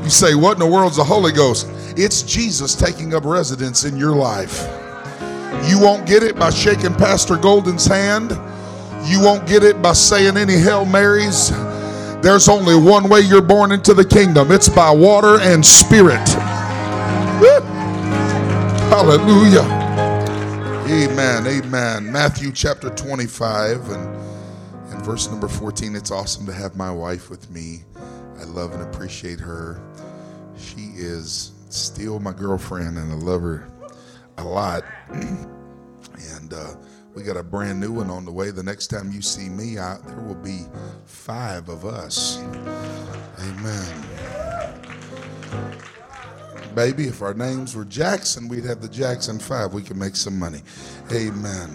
You say, what in the world's the Holy Ghost? It's Jesus taking up residence in your life. You won't get it by shaking Pastor Golden's hand. You won't get it by saying any Hail Marys. There's only one way you're born into the kingdom. It's by water and spirit. Woo. Hallelujah. Amen. Amen. Matthew chapter 25 and verse number 14. It's awesome to have my wife with me. I love and appreciate her. She is still my girlfriend, and I love her a lot. And we got a brand new one on the way. The next time you see me, there will be 5 of us. Amen. Baby, if our names were Jackson, we'd have the Jackson 5. We could make some money. Amen.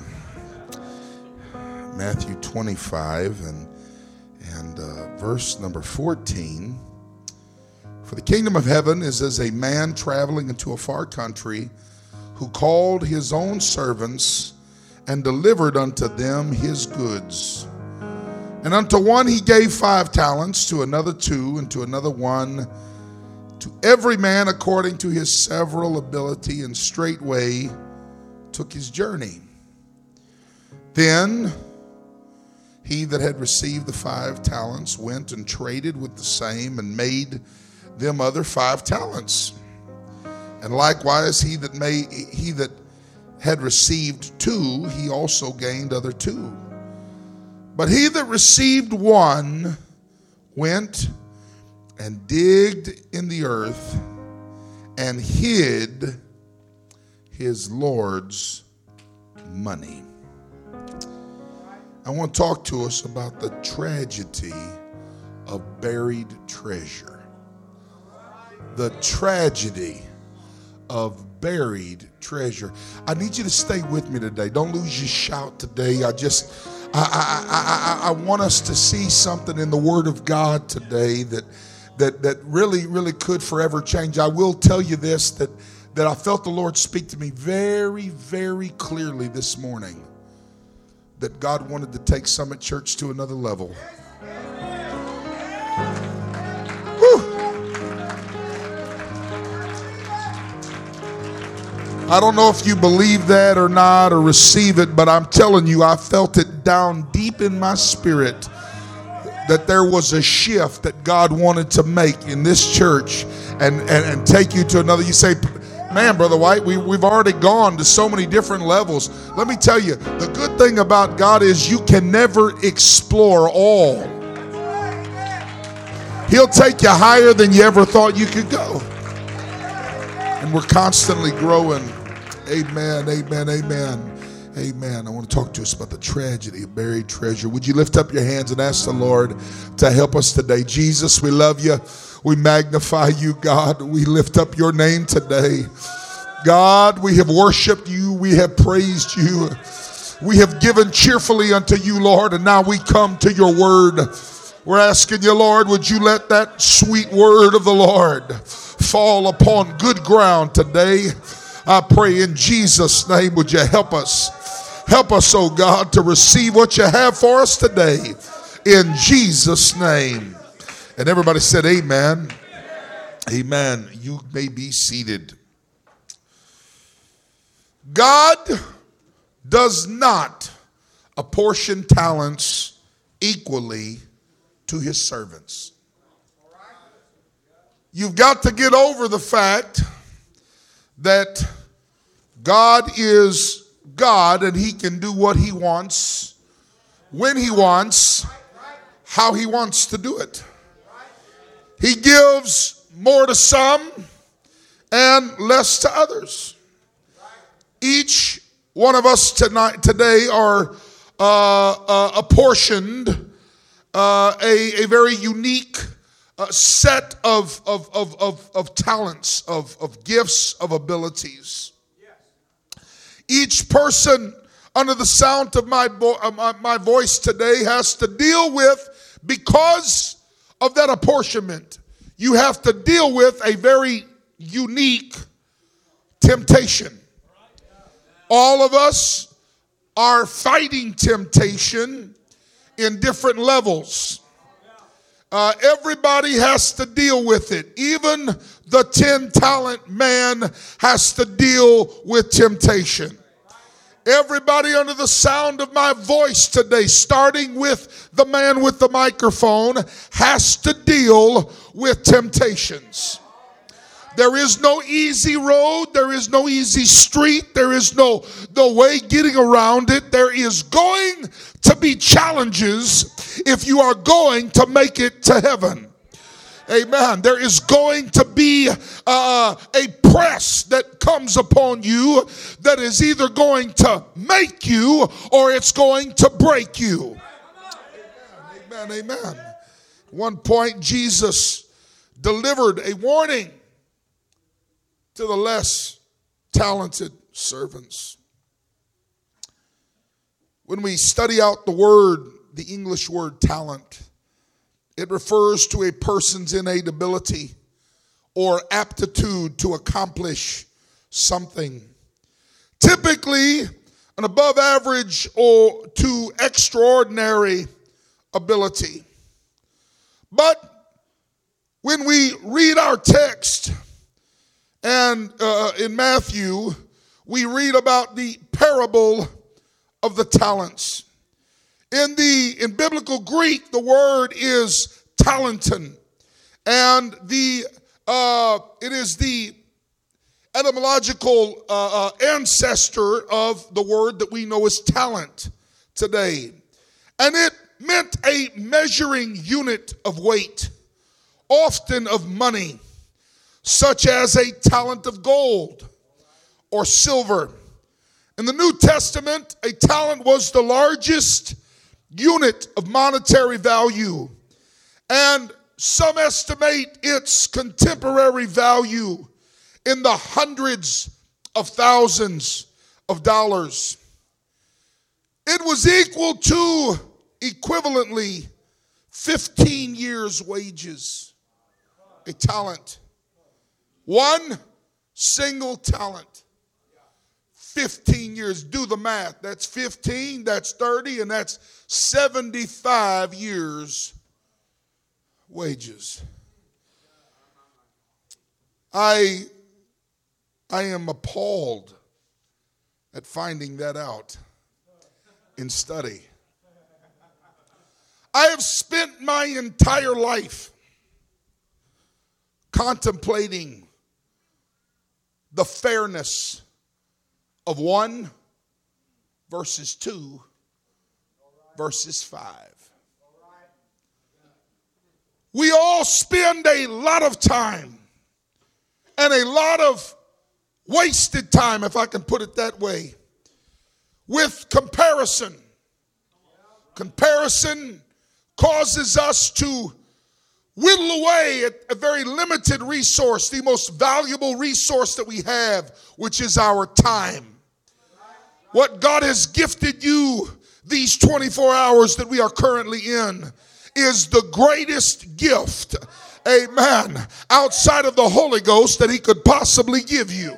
Matthew 25 and verse number 14. For the kingdom of heaven is as a man traveling into a far country, who called his own servants and delivered unto them his goods. And unto one he gave 5 talents, to another 2, and to another 1, to every man according to his several ability, and straightway took his journey. Then he that had received the 5 talents went and traded with the same, and made them other 5 talents. And likewise he that had received 2, he also gained other 2. But he that received 1 went and digged in the earth and hid his Lord's money. I want to talk to us about the tragedy of buried treasure. The tragedy of buried treasure. I need you to stay with me today. Don't lose your shout today. I want us to see something in the Word of God today that really could forever change. I will tell you this, that I felt the Lord speak to me very, very clearly this morning, that God wanted to take Summit Church to another level. Whew. I don't know if you believe that or not, or receive it, but I'm telling you, I felt it down deep in my spirit that there was a shift that God wanted to make in this church and take you to another. You say, man, Brother White, we've already gone to so many different levels. Let me tell you, the good thing about God is you can never explore all. He'll take you higher than you ever thought you could go. And we're constantly growing. Amen, amen, amen. Amen. I want to talk to us about the tragedy of buried treasure. Would you lift up your hands and ask the Lord to help us today? Jesus, we love you. We magnify you, God. We lift up your name today. God, we have worshiped you. We have praised you. We have given cheerfully unto you, Lord, and now we come to your word. We're asking you, Lord, would you let that sweet word of the Lord fall upon good ground today? I pray in Jesus' name, would you help us? Help us, oh God, to receive what you have for us today. In Jesus' name. And everybody said amen. Amen. You may be seated. God does not apportion talents equally to his servants. You've got to get over the fact that God is God and he can do what he wants, when he wants, how he wants to do it. He gives more to some and less to others. Each one of us today are apportioned a very unique set of talents, of gifts, of abilities. Each person under the sound of my voice today has to deal with, because of that apportionment, you have to deal with a very unique temptation. All of us are fighting temptation in different levels. Everybody has to deal with it. Even the 10-talent man has to deal with temptation. Everybody under the sound of my voice today, starting with the man with the microphone, has to deal with temptations. There is no easy road. There is no easy street. There is no way getting around it. There is going to be challenges if you are going to make it to heaven. Amen. There is going to be a press that comes upon you that is either going to make you or it's going to break you. Amen. Amen. At one point, Jesus delivered a warning to the less talented servants. When we study out the English word talent, it refers to a person's innate ability or aptitude to accomplish something. Typically, an above average or to extraordinary ability. But when we read our text, and in Matthew, we read about the parable of the talents. In biblical Greek, the word is talenton, and it is the etymological ancestor of the word that we know as talent today. And it meant a measuring unit of weight, often of money, such as a talent of gold or silver. In the New Testament, a talent was the largest unit of monetary value, and some estimate its contemporary value in the hundreds of thousands of dollars. It was equal to equivalently 15 years' wages. A talent. One single talent. 15 years. Do the math. That's 15, that's 30, and that's 75 years' wages. I am appalled at finding that out in study. I have spent my entire life contemplating the fairness of 1 versus 2 versus 5. We all spend a lot of time and a lot of wasted time, if I can put it that way, with comparison. Comparison causes us to whittle away at a very limited resource, the most valuable resource that we have, which is our time. What God has gifted you these 24 hours that we are currently in is the greatest gift, amen, outside of the Holy Ghost that he could possibly give you.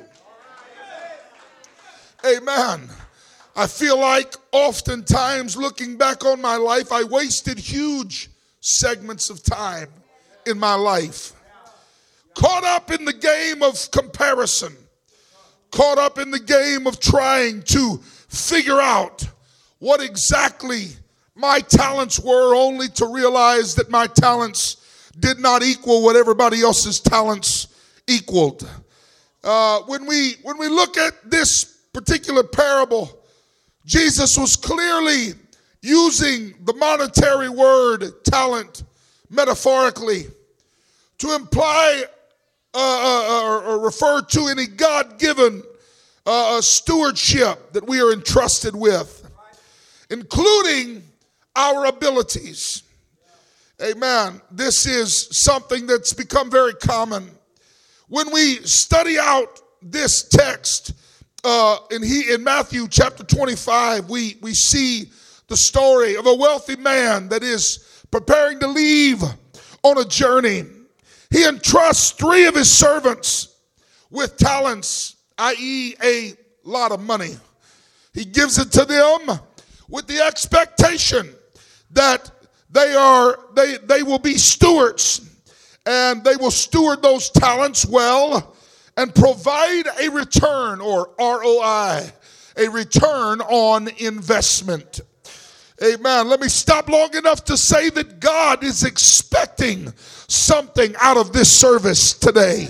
Amen. I feel like oftentimes looking back on my life, I wasted huge segments of time in my life. Caught up in the game of comparison. Caught up in the game of trying to figure out what exactly my talents were, only to realize that my talents did not equal what everybody else's talents equaled. When we look at this particular parable, Jesus was clearly using the monetary word talent metaphorically to imply or refer to any God-given stewardship that we are entrusted with, including our abilities. Amen. This is something that's become very common. When we study out this text in Matthew chapter 25, we see the story of a wealthy man that is preparing to leave on a journey. He entrusts 3 of his servants with talents, i.e. a lot of money. He gives it to them with the expectation that They will be stewards, and they will steward those talents well and provide a return, or ROI, a return on investment. Amen. Let me stop long enough to say that God is expecting something out of this service today.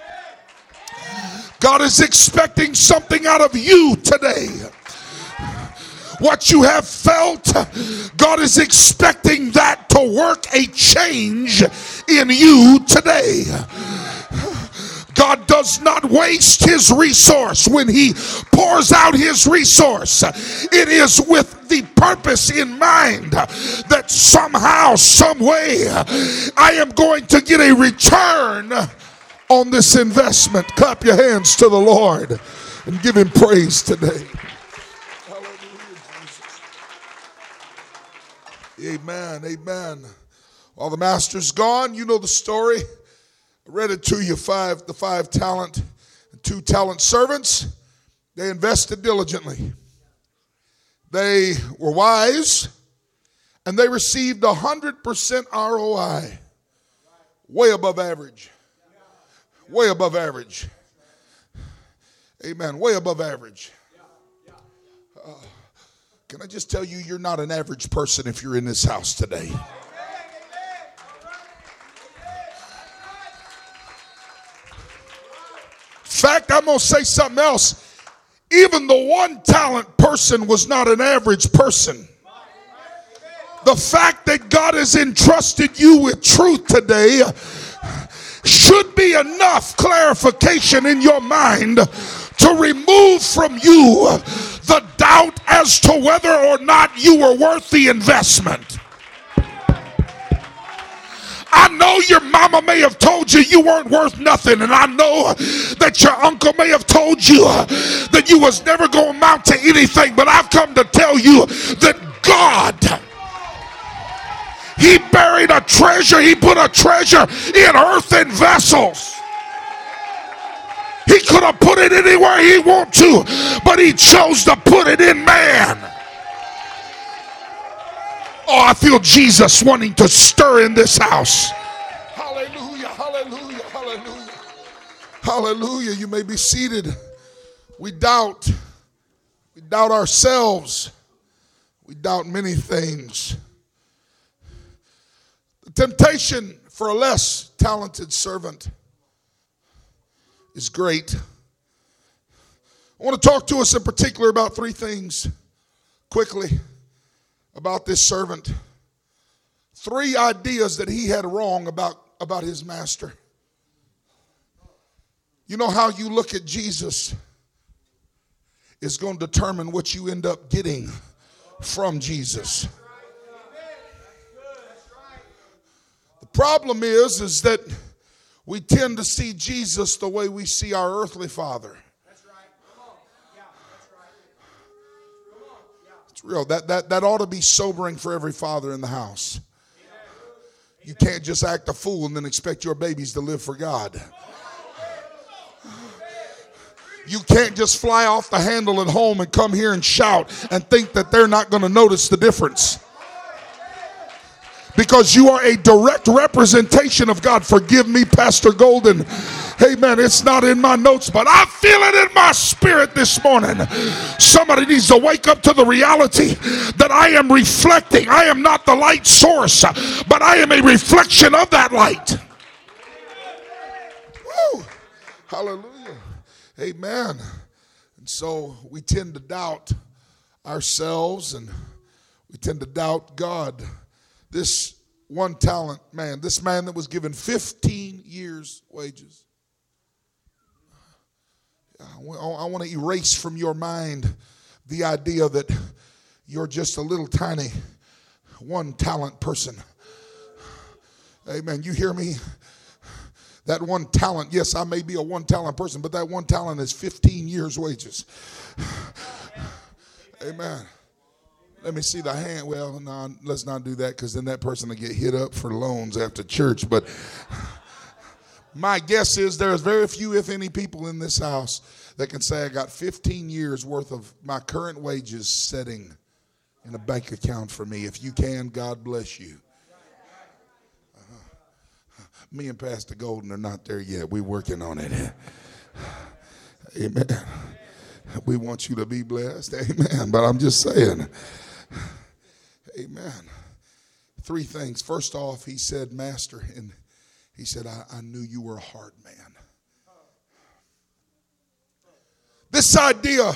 God is expecting something out of you today. What you have felt, God is expecting that to work a change in you today. God does not waste his resource. When he pours out his resource, it is with the purpose in mind that somehow, some way, I am going to get a return on this investment. Clap your hands to the Lord and give him praise today. Hallelujah, Jesus. Amen, amen. While the master's gone, you know the story. I read it to you. The 5 talent and 2 talent servants. They invested diligently. They were wise, and they received 100% ROI. Way above average. Way above average. Amen. Way above average. Can I just tell you, you're not an average person if you're in this house today. In fact, I'm going to say something else. Even the 1 talent person was not an average person. The fact that God has entrusted you with truth today should be enough clarification in your mind to remove from you the doubt as to whether or not you were worth the investment. I know your mama may have told you you weren't worth nothing, and I know that your uncle may have told you that you was never going to amount to anything, but I've come to tell you that God, he buried a treasure. He put a treasure in earthen vessels. He could have put it anywhere he wanted to, but he chose to put it in man. Oh, I feel Jesus wanting to stir in this house. Hallelujah, hallelujah, hallelujah. Hallelujah. You may be seated. We doubt. We doubt ourselves. We doubt many things. The temptation for a less talented servant is great. I want to talk to us in particular about 3 things quickly about this servant. 3 ideas that he had wrong about his master. You know how you look at Jesus is going to determine what you end up getting from Jesus. The problem is that we tend to see Jesus the way we see our earthly father. It's real. That ought to be sobering for every father in the house. You can't just act a fool and then expect your babies to live for God. You can't just fly off the handle at home and come here and shout and think that they're not going to notice the difference. Because you are a direct representation of God. Forgive me, Pastor Golden. Amen. It's not in my notes, but I feel it in my spirit this morning. Somebody needs to wake up to the reality that I am reflecting. I am not the light source, but I am a reflection of that light. Woo. Hallelujah. Amen. And so we tend to doubt ourselves, and we tend to doubt God. This 1 talent man, this man that was given 15 years' wages. I want to erase from your mind the idea that you're just a little tiny 1 talent person. Amen. You hear me? That 1 talent, yes, I may be a 1 talent person, but that 1 talent is 15 years' wages. Amen. Let me see the hand. Well, no, let's not do that, because then that person will get hit up for loans after church. But my guess is there's very few, if any, people in this house that can say I got 15 years worth of my current wages sitting in a bank account for me. If you can, God bless you. Me and Pastor Golden are not there yet. We're working on it. Amen. We want you to be blessed. Amen. But I'm just saying. Amen. 3 things. First off, he said, Master, and he said, I knew you were a hard man. This idea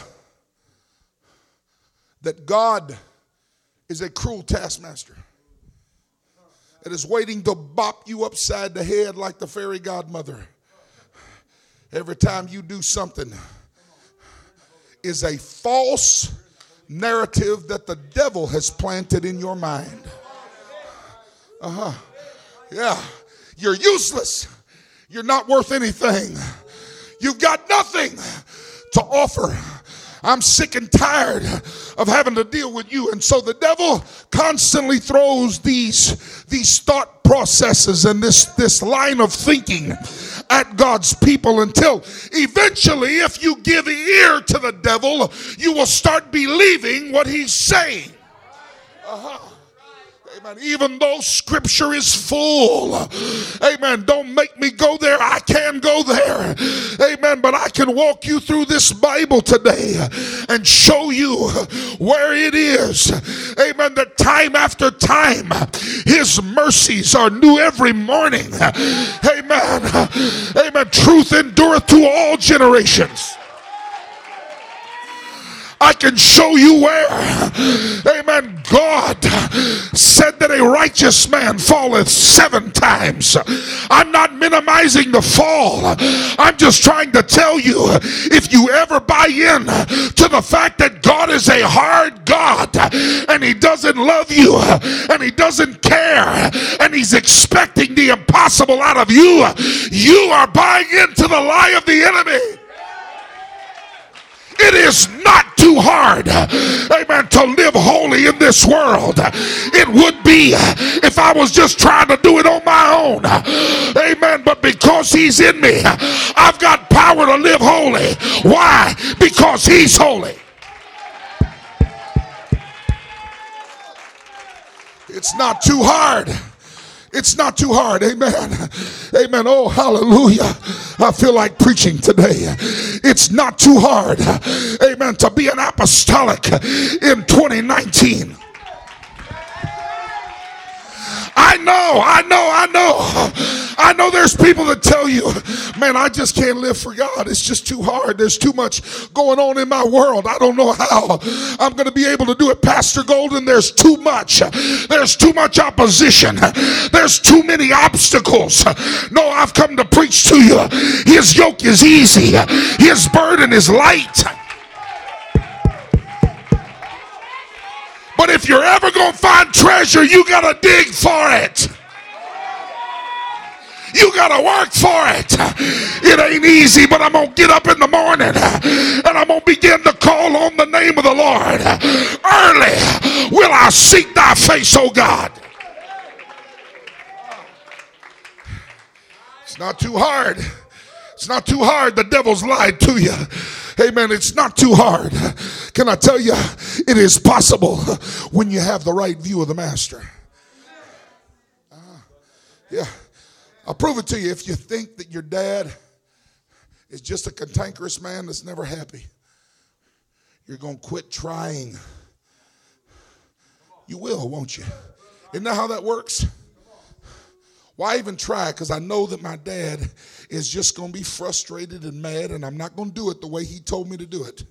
that God is a cruel taskmaster that is waiting to bop you upside the head like the fairy godmother every time you do something is a false narrative that the devil has planted in your mind. Yeah. You're useless. You're not worth anything. You've got nothing to offer. I'm sick and tired of having to deal with you. And so the devil constantly throws these thought processes and this line of thinking at God's people until eventually, if you give ear to the devil, you will start believing what he's saying. Amen. Even though scripture is full. Amen. Don't make me go there. I can go there. Amen. But I can walk you through this Bible today and show you where it is. Amen. That time after time, his mercies are new every morning. Amen. Amen. Truth endureth to all generations. I can show you where, amen, God said that a righteous man falleth 7 times. I'm not minimizing the fall. I'm just trying to tell you, if you ever buy in to the fact that God is a hard God and he doesn't love you and he doesn't care and he's expecting the impossible out of you, you are buying into the lie of the enemy. It is not too hard, amen, to live holy in this world. It would be if I was just trying to do it on my own. Amen. But because he's in me, I've got power to live holy. Why? Because he's holy. It's not too hard. It's not too hard. Amen. Amen. Oh, hallelujah. I feel like preaching today. It's not too hard. Amen. To be an apostolic in 2019. I know there's people that tell you, man, I just can't live for God. It's just too hard. There's too much going on in my world. I don't know how I'm going to be able to do it. Pastor Golden, there's too much. There's too much opposition. There's too many obstacles. No, I've come to preach to you. His yoke is easy. His burden is light. But if you're ever going to find treasure, you got to dig for it. You got to work for it. It ain't easy, but I'm going to get up in the morning and I'm going to begin to call on the name of the Lord. Early will I seek thy face, O God. It's not too hard. It's not too hard. The devil's lied to you. Amen. It's not too hard. Can I tell you, it is possible when you have the right view of the master. Yeah. I'll prove it to you. If you think that your dad is just a cantankerous man that's never happy, you're going to quit trying. You will, won't you? Isn't that how that works? Why even try? Because I know that my dad is just going to be frustrated and mad, and I'm not going to do it the way he told me to do it.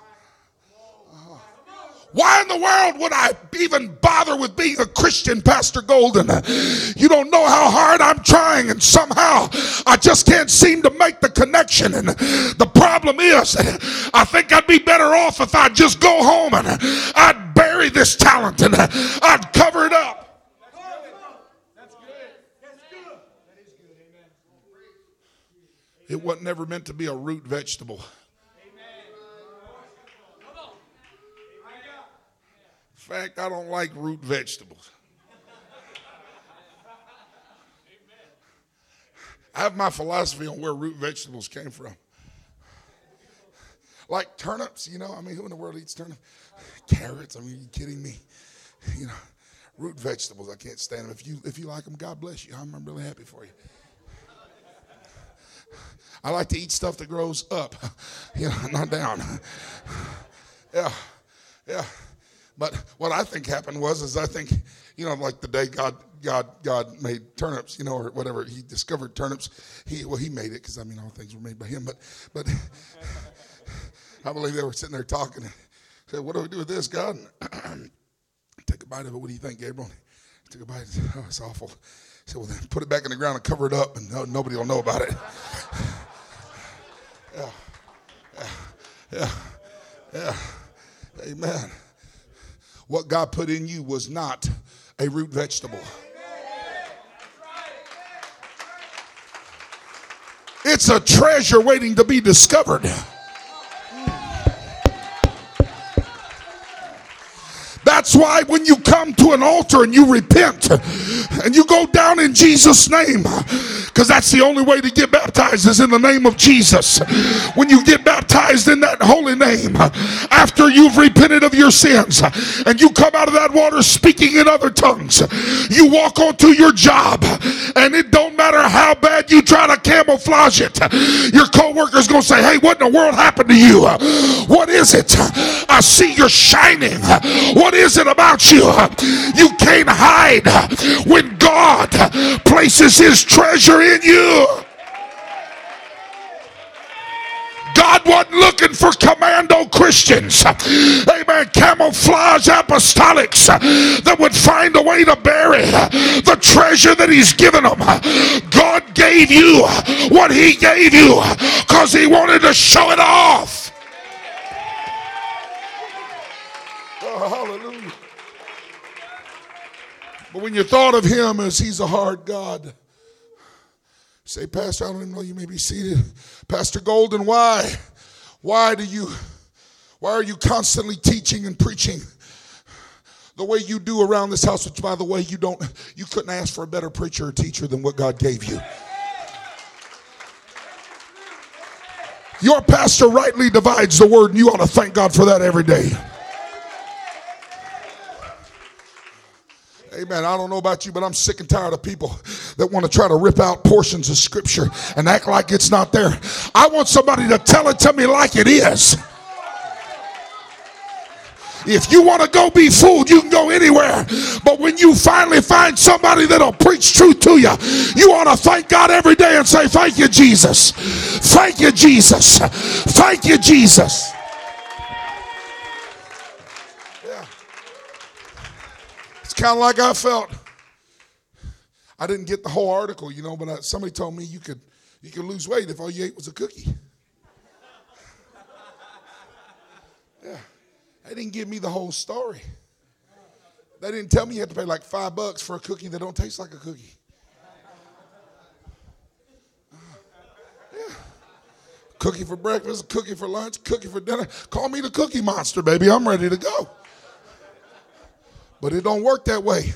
Why in the world would I even bother with being a Christian, Pastor Golden? You don't know how hard I'm trying, and somehow I just can't seem to make the connection. And the problem is, I think I'd be better off if I'd just go home and I'd bury this talent and I'd cover it up. It wasn't never meant to be a root vegetable. In fact, I don't like root vegetables. I have my philosophy on where root vegetables came from. Like turnips, you know. I mean, who in the world eats turnips? Carrots, I mean, are you kidding me? You know, root vegetables, I can't stand them. If you like them, God bless you. I'm really happy for you. I like to eat stuff that grows up, not down. Yeah. But what I think happened is I think, like the day God made turnips, or whatever, he discovered turnips. He made it because, all things were made by him. But I believe they were sitting there talking. Said, what do we do with this, God? Take a bite of it. What do you think, Gabriel? He took a bite. Said, oh, it's awful. He said, well, then put it back in the ground and cover it up, and nobody will know about it. Yeah. Amen. What God put in you was not a root vegetable. It's a treasure waiting to be discovered. That's why when you come to an altar and you repent and you go down in Jesus' name, because that's the only way to get baptized is in the name of Jesus. When you get baptized in that holy name, after you've repented of your sins and you come out of that water speaking in other tongues, you walk onto your job, and it don't matter how bad you try to camouflage it, your co-worker's going to say, hey, what in the world happened to you? What is it? I see you're shining. What is it about you? You can't hide when God places his treasure in you. God wasn't looking for commando Christians, amen, camouflage apostolics that would find a way to bury the treasure that he's given them. God gave you what he gave you because he wanted to show it off. Oh, hallelujah. But when you thought of him as he's a hard God, say, Pastor, I don't even know, you may be seated. Pastor Golden, why are you constantly teaching and preaching the way you do around this house? Which, by the way, you couldn't ask for a better preacher or teacher than what God gave you. Your pastor rightly divides the word, and you ought to thank God for that every day. Amen. I don't know about you, but I'm sick and tired of people that want to try to rip out portions of scripture and act like it's not there. I want somebody to tell it to me like it is. If you want to go be fooled, you can go anywhere. But when you finally find somebody that'll preach truth to you, you ought to thank God every day and say, thank you, Jesus. Thank you, Jesus. Thank you, Jesus. Kind of like I felt. I didn't get the whole article, but somebody told me you could lose weight if all you ate was a cookie. Yeah, they didn't give me the whole story. They didn't tell me you had to pay like $5 for a cookie that don't taste like a cookie. Yeah. Cookie for breakfast, cookie for lunch, cookie for dinner. Call me the Cookie Monster, baby. I'm ready to go. But it don't work that way.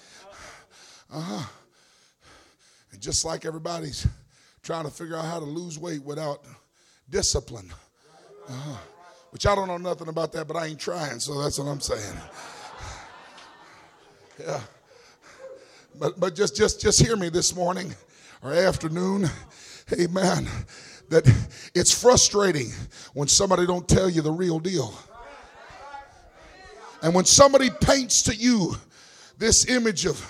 And just like everybody's trying to figure out how to lose weight without discipline. Which I don't know nothing about that, but I ain't trying, so that's what I'm saying. Yeah. But just hear me this morning or afternoon. Amen. That it's frustrating when somebody don't tell you the real deal. And when somebody paints to you this image of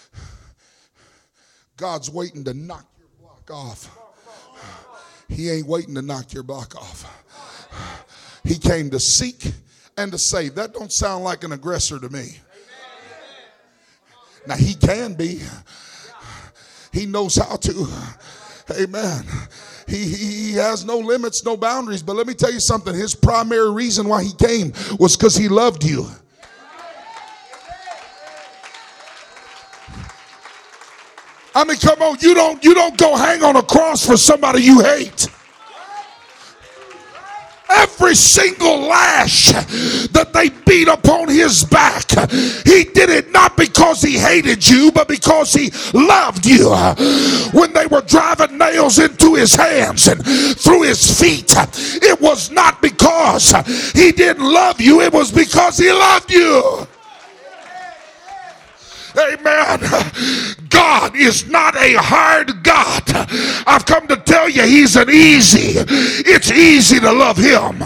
God's waiting to knock your block off, he ain't waiting to knock your block off. He came to seek and to save. That don't sound like an aggressor to me. Now, he can be. He knows how to. Amen. He has no limits, no boundaries. But let me tell you something. His primary reason why he came was because he loved you. I mean, come on. You don't go hang on a cross for somebody you hate. Every single lash that they beat upon his back, he did it not because he hated you, but because he loved you. When they were driving nails into his hands and through his feet, it was not because he didn't love you, it was because he loved you. Amen. God is not a hard God. I've come to tell tell you, it's easy to love him.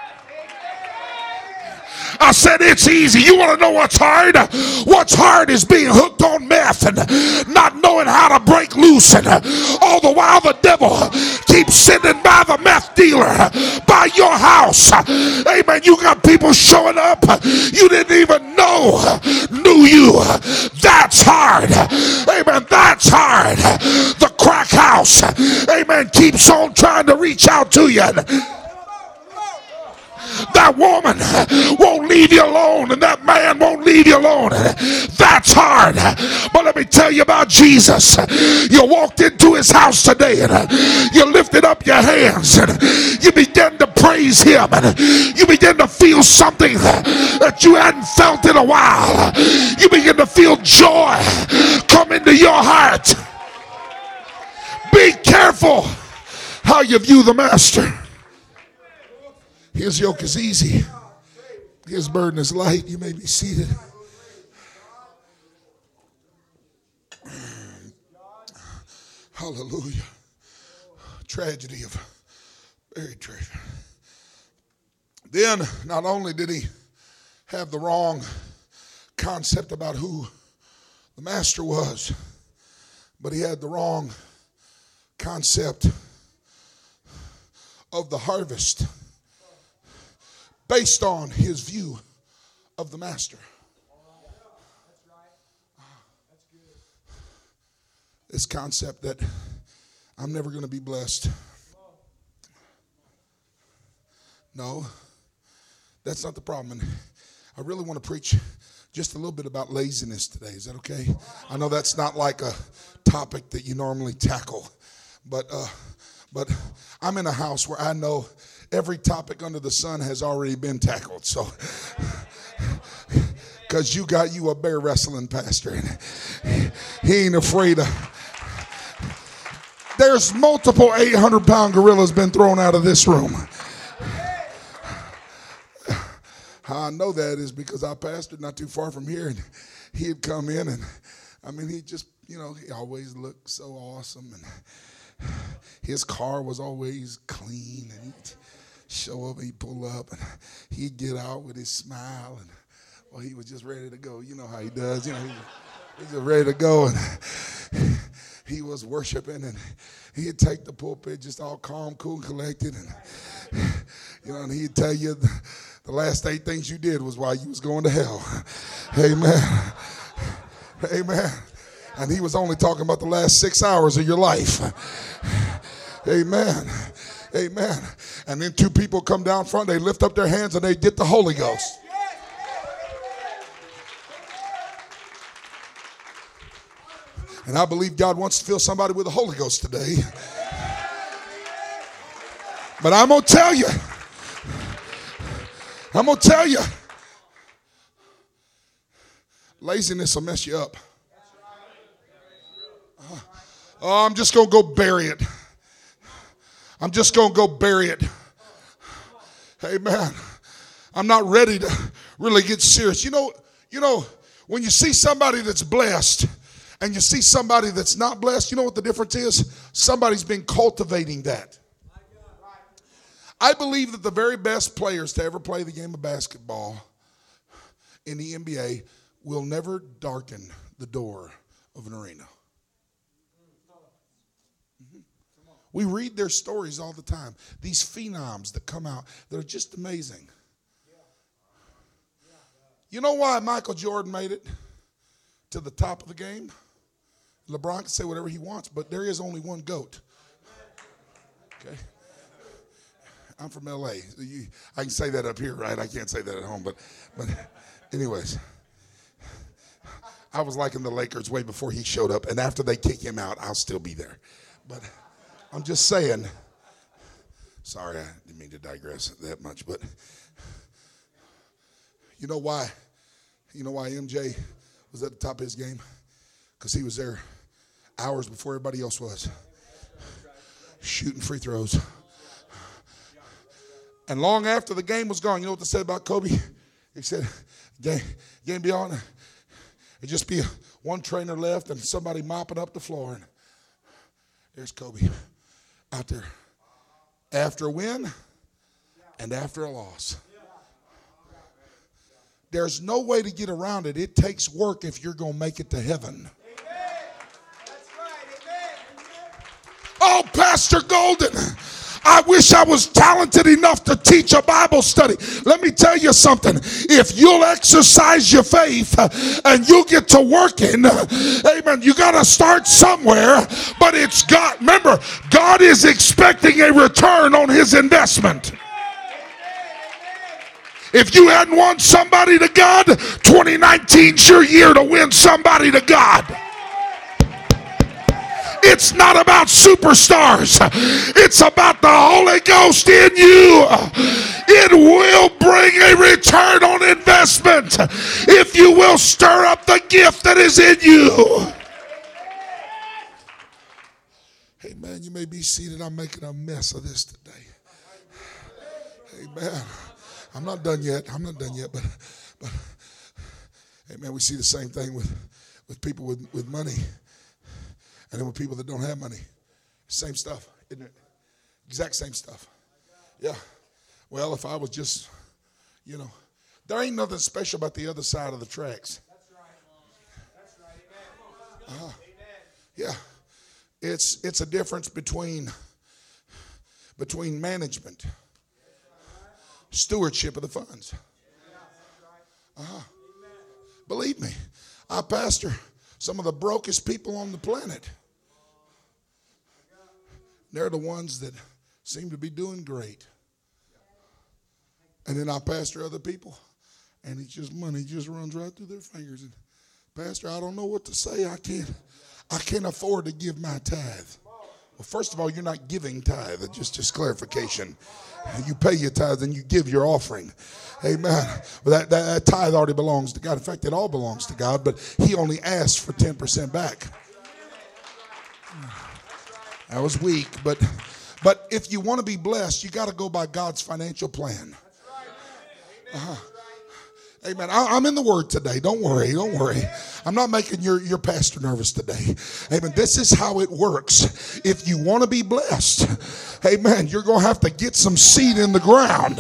I said it's easy. You want to know what's hard? What's hard is being hooked on meth and not knowing how to break loose, and all the while the devil keeps sending by the meth dealer by your house. Amen. You got people showing up you didn't even knew you. That's hard. Amen. That's hard. The crack house, amen, keeps on trying to reach out to you. That woman won't leave you alone, and that man won't leave you alone. That's hard. But let me tell you about Jesus. You walked into his house today, and you lifted up your hands, and you began to praise him, and you begin to feel something that you hadn't felt in a while. You begin to feel joy come into your heart. Be careful how you view the master. His yoke is easy. His burden is light. You may be seated. Hallelujah. Tragedy of buried treasure. Then, not only did he have the wrong concept about who the master was, but he had the wrong concept of the harvest based on his view of the master. This concept that I'm never going to be blessed. No, that's not the problem. And I really want to preach just a little bit about laziness today. Is that okay? I know that's not like a topic that you normally tackle, but I'm in a house where I know every topic under the sun has already been tackled. So, because you got a bear wrestling pastor, and he ain't afraid of. There's multiple 800-pound gorillas been thrown out of this room. How I know that is because I pastored not too far from here, and he'd come in, and I mean, he just, he always looked so awesome, and his car was always clean, and he'd show up, he'd pull up, and he'd get out with his smile, and well, he was just ready to go. You know how he does. He's just ready to go, and he was worshiping, and he'd take the pulpit just all calm, cool, and collected, and and he'd tell you the last 8 things you did was why you was going to hell. Amen. Amen. And he was only talking about the last 6 hours of your life. Amen. Amen. And then 2 people come down front, they lift up their hands, and they get the Holy Ghost. And I believe God wants to fill somebody with the Holy Ghost today. But I'm going to tell you, laziness will mess you up. Oh, I'm just going to go bury it. I'm just going to go bury it. Amen. I'm not ready to really get serious. You know, when you see somebody that's blessed and you see somebody that's not blessed, you know what the difference is? Somebody's been cultivating that. I believe that the very best players to ever play the game of basketball in the NBA will never darken the door of an arena. We read their stories all the time. These phenoms that come out that are just amazing. You know why Michael Jordan made it to the top of the game? LeBron can say whatever he wants, but there is only one GOAT. Okay? I'm from L.A. I can say that up here, right? I can't say that at home. But anyways, I was liking the Lakers way before he showed up. And after they kick him out, I'll still be there. But I'm just saying. Sorry, I didn't mean to digress that much. But you know why? You know why MJ was at the top of his game? Because he was there hours before everybody else was. Shooting free throws. And long after the game was gone, you know what they said about Kobe? He said, game be on. It'd just be one trainer left and somebody mopping up the floor. And there's Kobe out there. After a win and after a loss. There's no way to get around it. It takes work if you're going to make it to heaven. Oh, Pastor Golden, I wish I was talented enough to teach a Bible study. Let me tell you something. If you'll exercise your faith and you'll get to working, amen, you got to start somewhere, but it's God. Remember, God is expecting a return on his investment. If you hadn't won somebody to God, 2019's your year to win somebody to God. It's not about superstars. It's about the Holy Ghost in you. It will bring a return on investment if you will stir up the gift that is in you. Hey man, you may be seated. I'm making a mess of this today. Amen. I'm not done yet, but hey man, we see the same thing with people with money. And then with people that don't have money. Same stuff, isn't it? Exact same stuff. Yeah. Well, if I was just, there ain't nothing special about the other side of the tracks. That's right. Amen. Yeah. It's a difference between management, stewardship of the funds. Believe me, I pastor some of the brokest people on the planet. They're the ones that seem to be doing great. And then I pastor other people, and money just runs right through their fingers. And Pastor, I don't know what to say. I can't afford to give my tithe. Well, first of all, you're not giving tithe. Just clarification. You pay your tithe and you give your offering. Amen. But that tithe already belongs to God. In fact, it all belongs to God, but he only asked for 10% back. That was weak, but if you want to be blessed, you got to go by God's financial plan. Amen. I'm in the Word today. Don't worry. I'm not making your pastor nervous today. Amen. This is how it works. If you want to be blessed, amen, you're going to have to get some seed in the ground.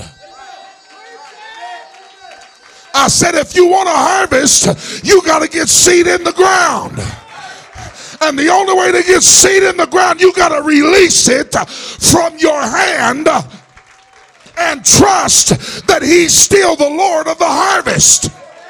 I said if you want to harvest, you got to get seed in the ground. And the only way to get seed in the ground, you got to release it from your hand and trust that he's still the Lord of the harvest.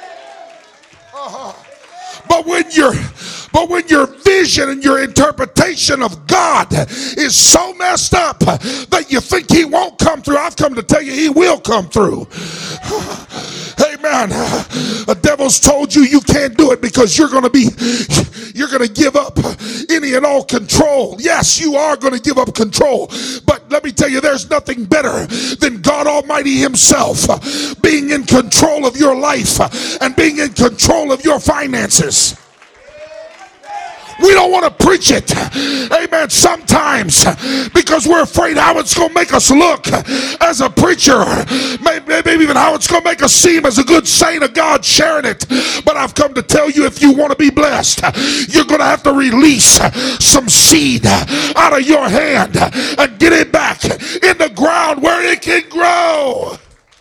But when your vision and your interpretation of God is so messed up that you think he won't come through, I've come to tell you he will come through. Amen. The devil's told you can't do it because you're going to give up any and all control. Yes, you are going to give up control. But let me tell you, there's nothing better than God Almighty himself being in control of your life and being in control of your finances. We don't want to preach it, amen, sometimes because we're afraid how it's going to make us look as a preacher, maybe even how it's going to make us seem as a good saint of God sharing it. But I've come to tell you, if you want to be blessed, you're going to have to release some seed out of your hand and get it back in the ground where it can grow.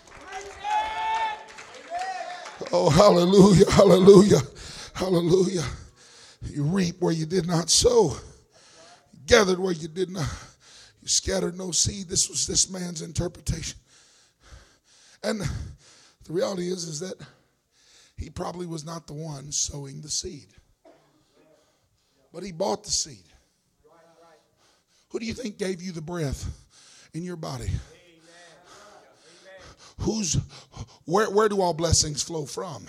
Oh, hallelujah, hallelujah, hallelujah. You reap where you did not sow. You gathered where you did not. You scattered no seed. This was this man's interpretation. And the reality is that he probably was not the one sowing the seed. But he bought the seed. Who do you think gave you the breath in your body? Where do all blessings flow from?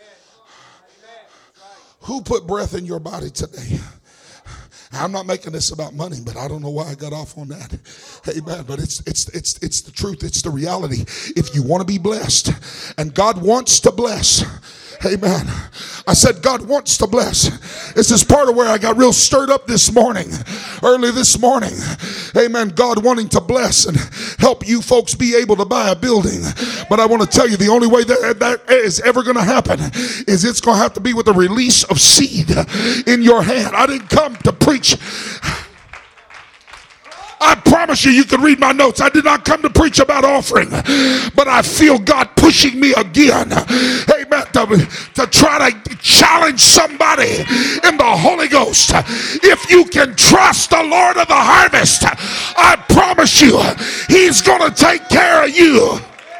Who put breath in your body today? I'm not making this about money, but I don't know why I got off on that. Amen. But it's the truth. It's the reality. If you want to be blessed, and God wants to bless, amen. I said God wants to bless. This is part of where I got real stirred up this morning, early this morning. Amen. God wanting to bless and help you folks be able to buy a building. But I want to tell you, the only way that is ever going to happen is it's going to have to be with a release of seed in your hand. I didn't come to preach. I promise you, you can read my notes. I did not come to preach about offering, but I feel God pushing me again, amen, to try to challenge somebody in the Holy Ghost. If you can trust the Lord of the harvest, I promise you, he's going to take care of you.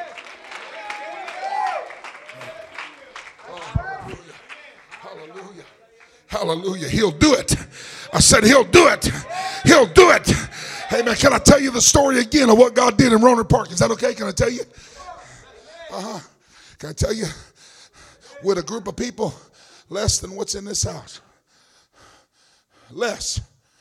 Hallelujah. Hallelujah. He'll do it. I said he'll do it. He'll do it. Hey man, can I tell you the story again of what God did in Rohnert Park? Is that okay? Can I tell you? Can I tell you? With a group of people less than what's in this house. Less.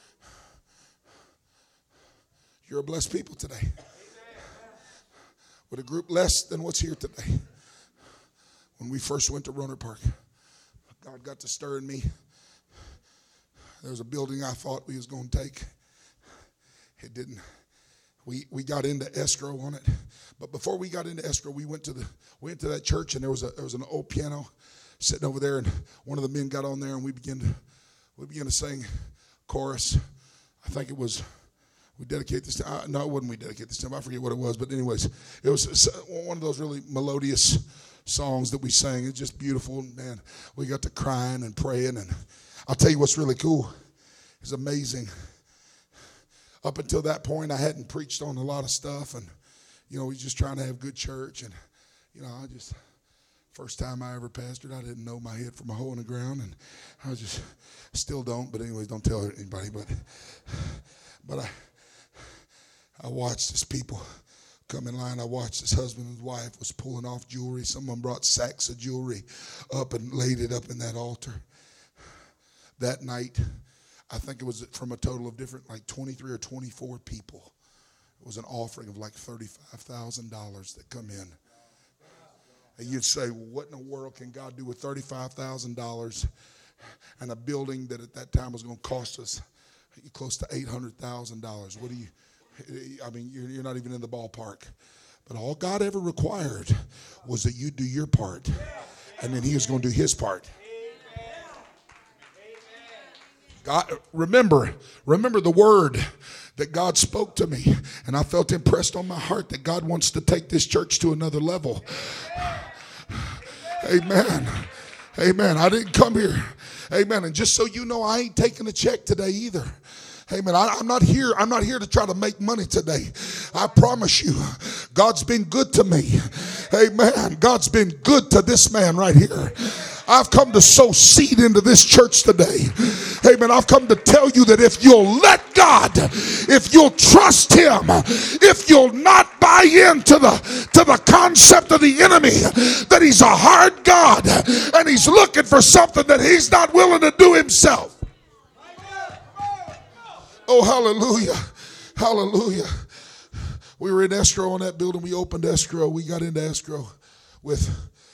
You're a blessed people today. With a group less than what's here today. When we first went to Rohnert Park, God got to stir in me. There was a building I thought we was going to take. It didn't. We got into escrow on it, but before we got into escrow, we went to that church, and there was an old piano sitting over there, and one of the men got on there, and we began to sing chorus. I think it was we dedicate this time. No, it wasn't we dedicate this time. I forget what it was, but anyways, it was one of those really melodious songs that we sang. It's just beautiful, man. We got to crying and praying, and I'll tell you what's really cool. It's amazing. Up until that point, I hadn't preached on a lot of stuff, and we was just trying to have good church, and first time I ever pastored, I didn't know my head from a hole in the ground, and I just still don't. But anyways, don't tell anybody. But I watched these people come in line. I watched this husband and wife was pulling off jewelry. Some of them brought sacks of jewelry up and laid it up in that altar. That night, I think it was from a total of different, like 23 or 24 people. It was an offering of like $35,000 that come in. And you'd say, well, what in the world can God do with $35,000 and a building that at that time was going to cost us close to $800,000? What do you, I mean, you're not even in the ballpark. But all God ever required was that you do your part, and then he was going to do his part. God, remember the word that God spoke to me, and I felt impressed on my heart that God wants to take this church to another level. Amen. Amen. I didn't come here. Amen. And just so you know, I ain't taking a check today either. Amen. I'm not here to try to make money today. I promise you, God's been good to me. Amen. God's been good to this man right here. I've come to sow seed into this church today. Amen. I've come to tell you that if you'll let God, if you'll trust him, if you'll not buy into the concept of the enemy, that he's a hard God and he's looking for something that he's not willing to do himself. Oh, hallelujah. Hallelujah. We were in escrow on that building. We opened escrow. We got into escrow with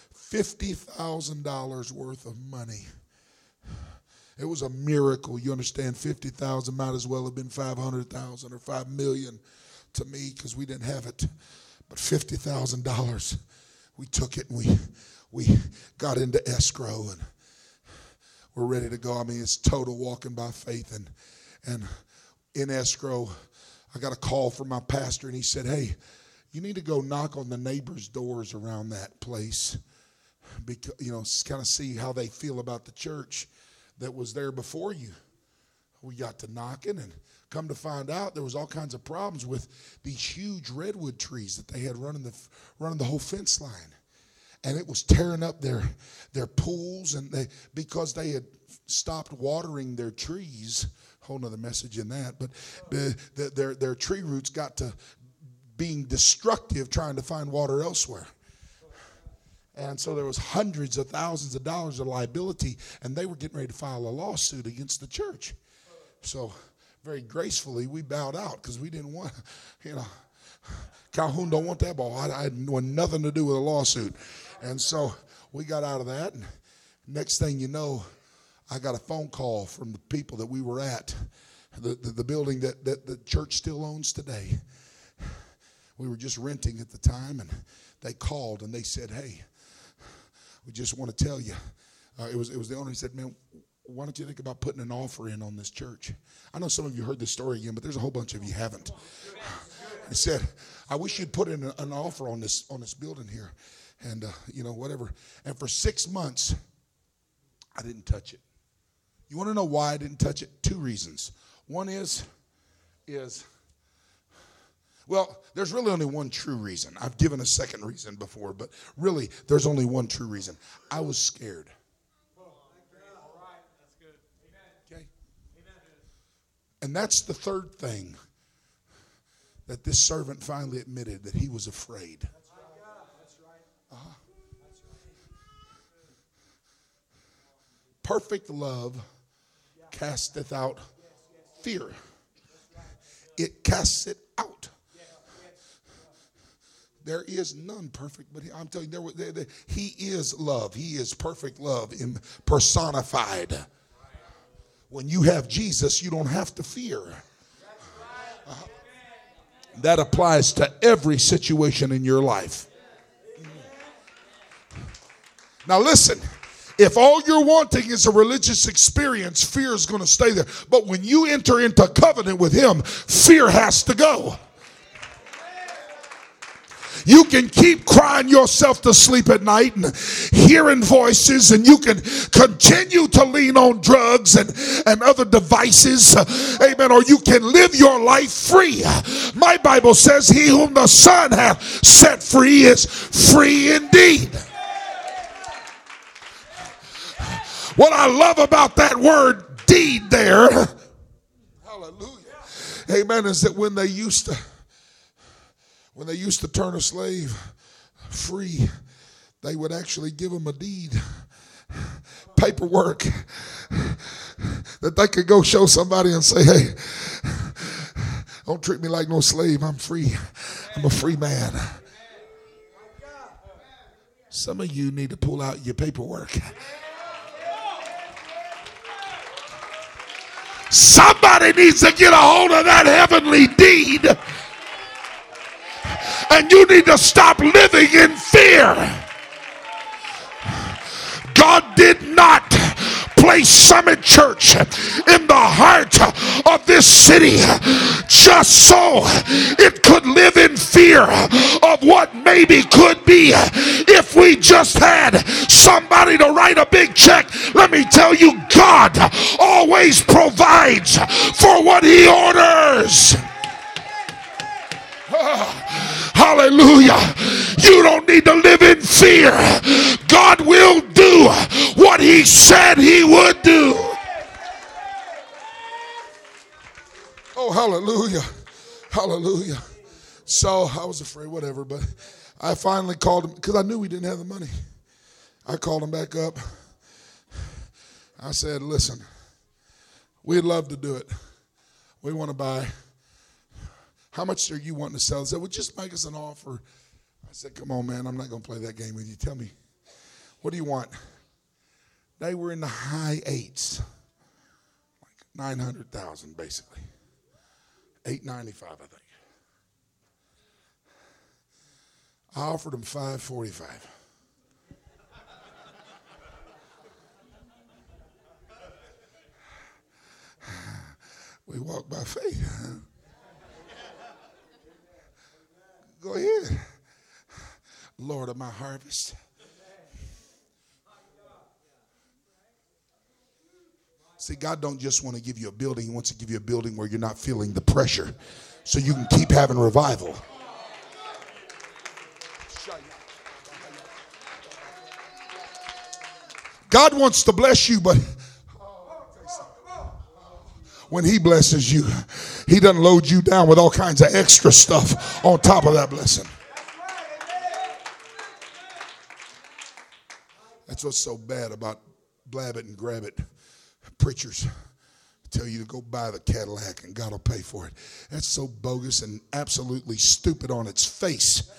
$50,000 worth of money. It was a miracle. You understand, 50,000 might as well have been 500,000 or 5 million to me because we didn't have it. But $50,000, we took it and we got into escrow and we're ready to go. I mean, it's total walking by faith. And in escrow, I got a call from my pastor, and he said, hey, you need to go knock on the neighbors' doors around that place. Because, kind of see how they feel about the church that was there before you. We got to knocking, and come to find out there was all kinds of problems with these huge redwood trees that they had running the whole fence line. And it was tearing up their pools, and because they had stopped watering their trees. Whole nother message in that, but their tree roots got to being destructive trying to find water elsewhere. And so there was hundreds of thousands of dollars of liability, and they were getting ready to file a lawsuit against the church. So very gracefully, we bowed out because we didn't want, Calhoun don't want that ball. I had nothing to do with a lawsuit. And so we got out of that, and next thing you know, I got a phone call from the people that we were at, the building that the church still owns today. We were just renting at the time, and they called and they said, hey, we just want to tell you. It was the owner. He said, man, why don't you think about putting an offer in on this church? I know some of you heard this story again, but there's a whole bunch of you haven't. He said, I wish you'd put in an offer on this building here. And, whatever. And for 6 months, I didn't touch it. You want to know why I didn't touch it? 2 reasons. One is, well, there's really only one true reason. I've given a second reason before, but really, there's only one true reason. I was scared. Okay? And that's the third thing that this servant finally admitted, that he was afraid. Perfect love casteth out fear. It casts it out. There is none perfect, but I'm telling you, he is love. He is perfect love personified. When you have Jesus, you don't have to fear. That applies to every situation in your life. Now listen. If all you're wanting is a religious experience, fear is going to stay there. But when you enter into covenant with him, fear has to go. You can keep crying yourself to sleep at night and hearing voices, and you can continue to lean on drugs and other devices. Amen. Or you can live your life free. My Bible says, he whom the Son hath set free is free indeed. What I love about that word deed there, hallelujah, amen, is that when they used to turn a slave free, they would actually give him a deed, paperwork, that they could go show somebody and say, hey, don't treat me like no slave. I'm free. I'm a free man. Some of you need to pull out your paperwork. Somebody needs to get a hold of that heavenly deed. And you need to stop living in fear. God did not place Summit Church in the heart of this city just so it could live in fear of what maybe could be if we just had somebody to write a big check. Let me tell you, God always provides for what he orders. Hallelujah. You don't need to live in fear. God will do what he said he would do. Oh, hallelujah. Hallelujah. So I was afraid, whatever, but I finally called him because I knew we didn't have the money. I called him back up. I said, listen, we'd love to do it. We want to buy. How much are you wanting to sell? He said, well, just make us an offer. I said, come on, man, I'm not going to play that game with you. Tell me, what do you want? They were in the high eights, like 900,000 basically. 895, I think. I offered them 545. We walk by faith. Go ahead. Lord of my harvest. See, God don't just want to give you a building. He wants to give you a building where you're not feeling the pressure so you can keep having revival. God wants to bless you, but when he blesses you, he doesn't load you down with all kinds of extra stuff on top of that blessing. That's what's so bad about blab it and grab it preachers. Tell you to go buy the Cadillac and God will pay for it. That's so bogus and absolutely stupid on its face.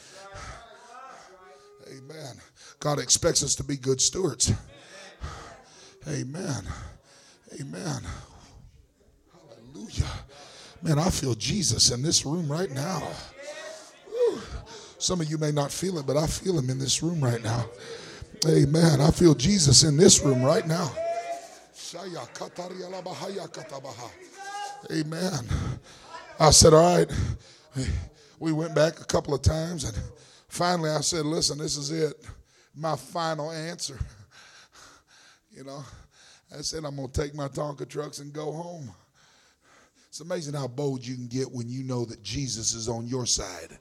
Amen. God expects us to be good stewards. Amen. Amen. Hallelujah. Man, I feel Jesus in this room right now. Woo. Some of you may not feel it, but I feel him in this room right now. Amen. I feel Jesus in this room right now. Amen. I said, all right. We went back a couple of times, and finally I said, listen, this is it. My final answer. You know, I said, I'm going to take my Tonka trucks and go home. It's amazing how bold you can get when you know that Jesus is on your side.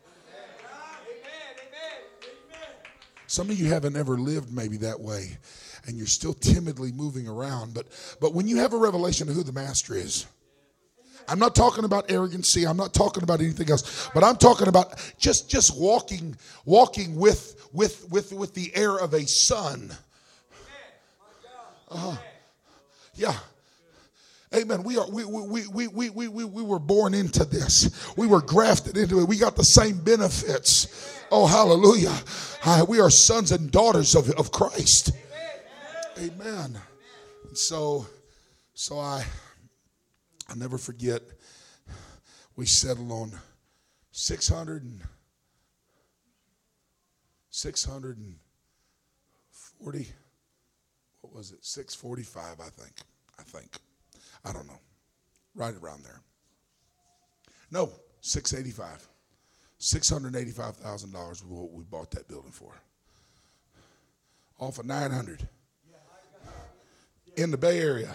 Some of you haven't ever lived maybe that way, and you're still timidly moving around. But when you have a revelation of who the master is, I'm not talking about arrogancy. I'm not talking about anything else. But I'm talking about just walking with the air of a son. Yeah. Amen. We were born into this. We were grafted into it. We got the same benefits. Oh, hallelujah. We are sons and daughters of Christ. Amen. And so I'll never forget, we settled on 640, what was it? 645, I think. I don't know. Right around there. No, 685. $685,000 was what we bought that building for. Off of 900. In the Bay Area.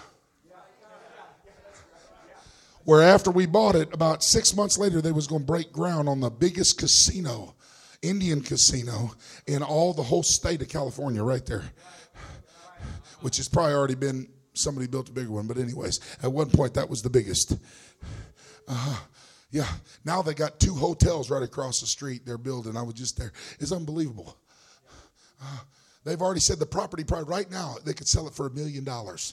Where after we bought it, about 6 months later, they was going to break ground on the biggest casino, Indian casino, in all the whole state of California right there. Which has probably already been, somebody built a bigger one. But anyways, at one point, that was the biggest. Yeah. Now they got 2 hotels right across the street they're building. I was just there. It's unbelievable. They've already said the property price right now, they could sell it for $1 million.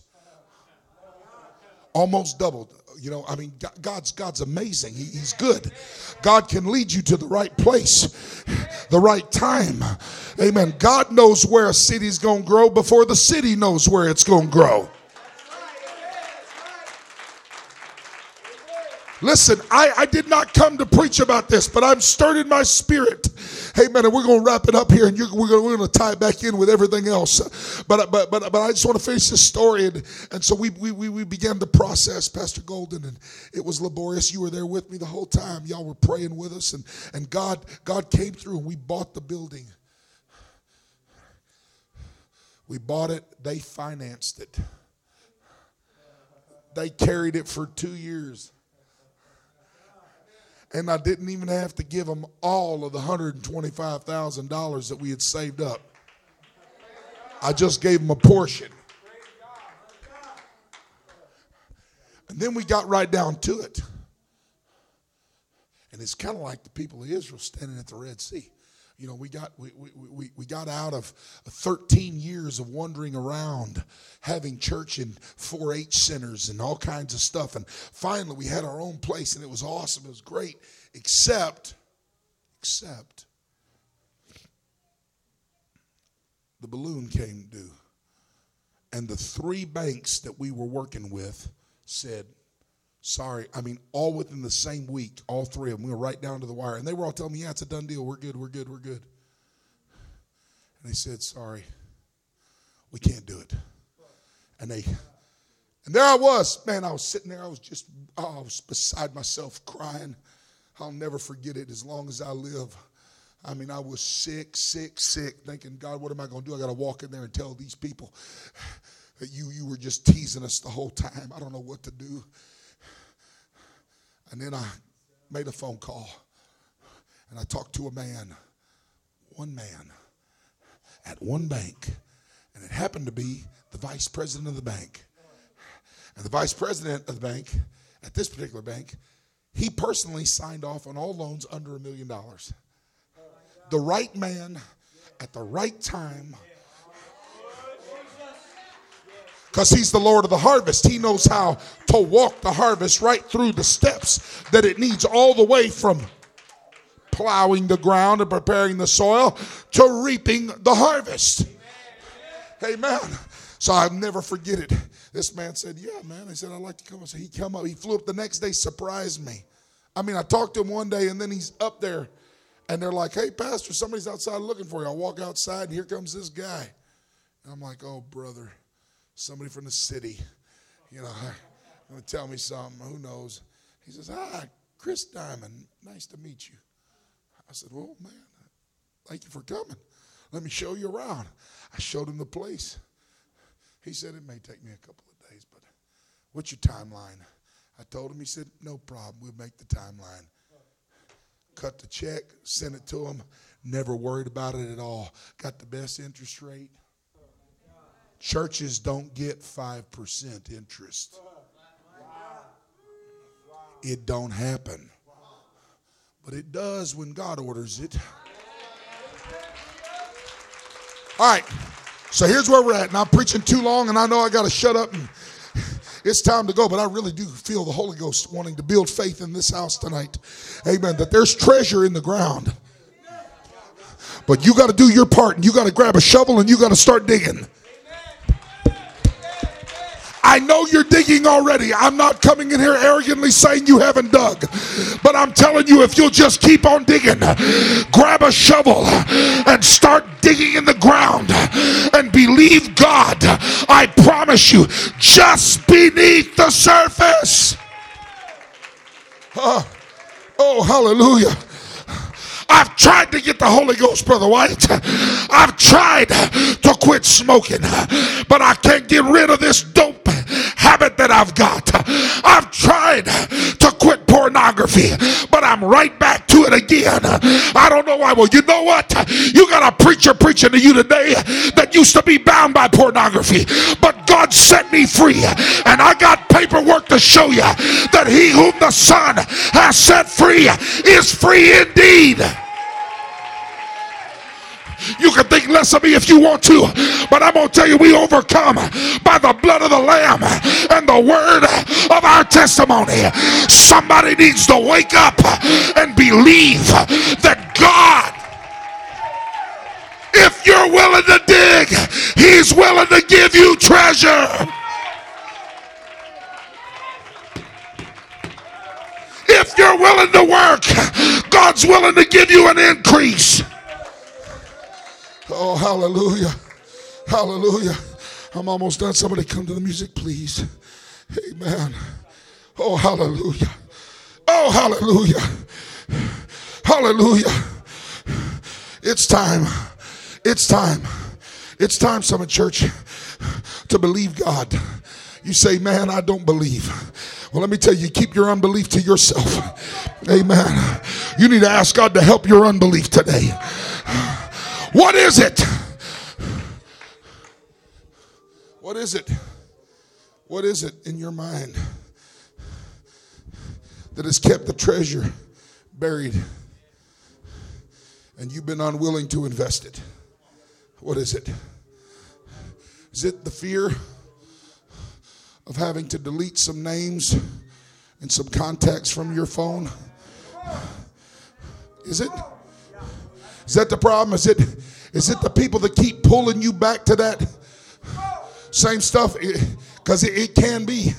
Almost doubled. You know, I mean, God's amazing. He's good. God can lead you to the right place, the right time. Amen. God knows where a city's going to grow before the city knows where it's going to grow. Listen, I did not come to preach about this, but I'm stirred in my spirit. Amen. And we're going to wrap it up here, and we're going to tie it back in with everything else. But I just want to finish this story. And so we began the process, Pastor Golden, and it was laborious. You were there with me the whole time. Y'all were praying with us, and God came through, and we bought the building. We bought it. They financed it. They carried it for 2 years. And I didn't even have to give them all of the $125,000 that we had saved up. I just gave them a portion. And then we got right down to it. And it's kind of like the people of Israel standing at the Red Sea. You know, we got out of 13 years of wandering around, having church in 4-H centers and all kinds of stuff. And finally, we had our own place, and it was awesome. It was great, except the balloon came due. And the 3 banks that we were working with said, sorry, I mean, all within the same week, all 3 of them, we were right down to the wire. And they were all telling me, yeah, it's a done deal. We're good. And they said, sorry, we can't do it. And there I was. Man, I was sitting there. I was beside myself crying. I'll never forget it as long as I live. I mean, I was sick, thinking, God, what am I going to do? I got to walk in there and tell these people that you were just teasing us the whole time. I don't know what to do. And then I made a phone call, and I talked to one man at one bank, and it happened to be the vice president of the bank. And the vice president of the bank, at this particular bank, he personally signed off on all loans under $1 million. The right man at the right time. Because he's the Lord of the harvest. He knows how to walk the harvest right through the steps that it needs, all the way from plowing the ground and preparing the soil to reaping the harvest. Amen. So I'll never forget it. This man said, yeah, man. I said, I'd like to come. So he come up. He flew up the next day, surprised me. I mean, I talked to him one day, and then he's up there, and they're like, hey, pastor, somebody's outside looking for you. I walk outside, and here comes this guy. And I'm like, oh, brother. Somebody from the city. You know, going to tell me something. Who knows? He says, hi, Chris Diamond. Nice to meet you. I said, well, man, thank you for coming. Let me show you around. I showed him the place. He said, it may take me a couple of days, but what's your timeline? I told him. He said, no problem. We'll make the timeline. Cut the check, sent it to him. Never worried about it at all. Got the best interest rate. Churches don't get 5% interest. It don't happen. But it does when God orders it. All right. So here's where we're at. And I'm preaching too long, and I know I got to shut up, and it's time to go. But I really do feel the Holy Ghost wanting to build faith in this house tonight. Amen. That there's treasure in the ground. But you got to do your part, and you got to grab a shovel, and you got to start digging. I know you're digging already. I'm not coming in here arrogantly saying you haven't dug. But I'm telling you, if you'll just keep on digging, grab a shovel and start digging in the ground and believe God, I promise you, just beneath the surface. Oh, hallelujah. I've tried to get the Holy Ghost, Brother White. I've tried to quit smoking, but I can't get rid of this dope habit that I've got. I've tried to quit pornography, but I'm right back to it again. I don't know why. Well, you know what? You got a preacher preaching to you today that used to be bound by pornography, but God set me free, and I got paperwork to show you that he whom the Son has set free is free indeed. You can think less of me if you want to, but I'm going to tell you, we overcome by the blood of the Lamb and the word of our testimony. Somebody needs to wake up and believe that God, if you're willing to dig, he's willing to give you treasure. If you're willing to work, God's willing to give you an increase. Oh, hallelujah. Hallelujah. I'm almost done. Somebody come to the music, please. Amen. Oh, hallelujah. Oh, hallelujah. Hallelujah. It's time. It's time. It's time, Summit Church, to believe God. You say, man, I don't believe. Well, let me tell you, keep your unbelief to yourself. Amen. You need to ask God to help your unbelief today. What is it? What is it? What is it in your mind that has kept the treasure buried and you've been unwilling to invest it? What is it? Is it the fear of having to delete some names and some contacts from your phone? Is it? Is that the problem? Is it the people that keep pulling you back to that same stuff? Because it can be.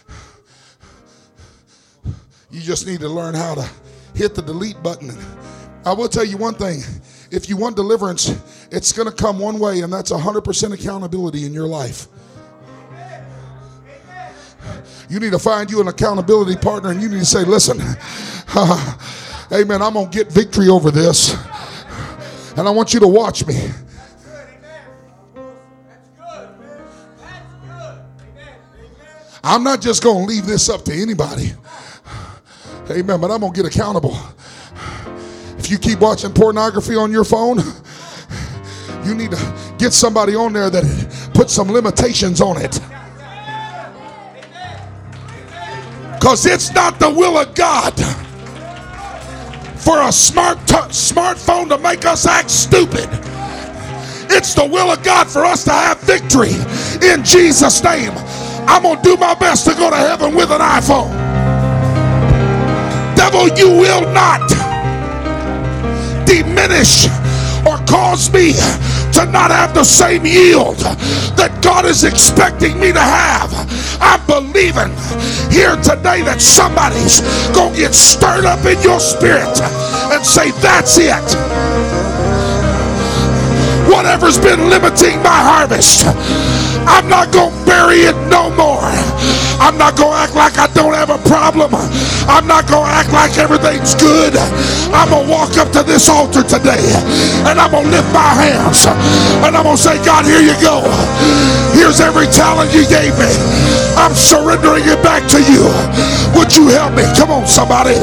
You just need to learn how to hit the delete button. I will tell you one thing. If you want deliverance, it's going to come one way, and that's 100% accountability in your life. You need to find you an accountability partner, and you need to say, listen, amen, I'm going to get victory over this. And I want you to watch me. I'm not just going to leave this up to anybody. Amen. But I'm going to get accountable. If you keep watching pornography on your phone, you need to get somebody on there that puts some limitations on it. Because it's not the will of God for a smartphone to make us act stupid. It's the will of God for us to have victory in Jesus' name. I'm going to do my best to go to heaven with an iPhone. Devil, you will not diminish or cause me to not have the same yield that God is expecting me to have. I'm believing here today that somebody's going to get stirred up in your spirit and say, that's it. Whatever's been limiting my harvest, I'm not going to bury it no more. I'm not going to act like I don't have a problem. I'm not going to act like everything's good. I'm going to walk up to this altar today and I'm going to lift my hands and I'm going to say, God, here you go. Here's every talent you gave me. I'm surrendering it back to you. Would you help me? Come on, somebody.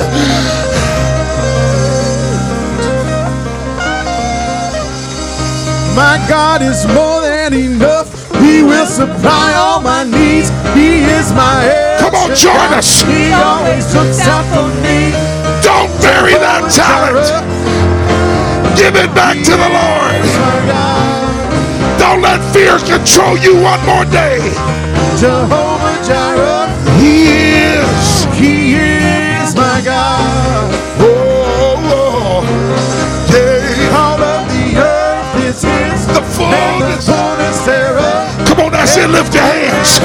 My God is more than enough. He will supply all my needs. He is my El Come on, join Shaddai. us. He always looks out for me. Don't bury that talent. Give it back to the Lord. Don't let fear control you one more day. Jehovah Jireh. He is my God. Oh, yeah. All of the earth is his. The fullness. Thereof. Come on, that's it. Lift your hands.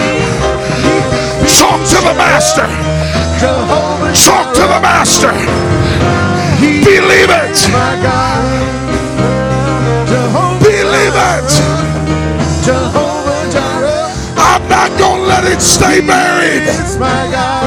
Talk to the Master. Talk to the Master. Believe it. Believe it. I'm not going to let it stay buried.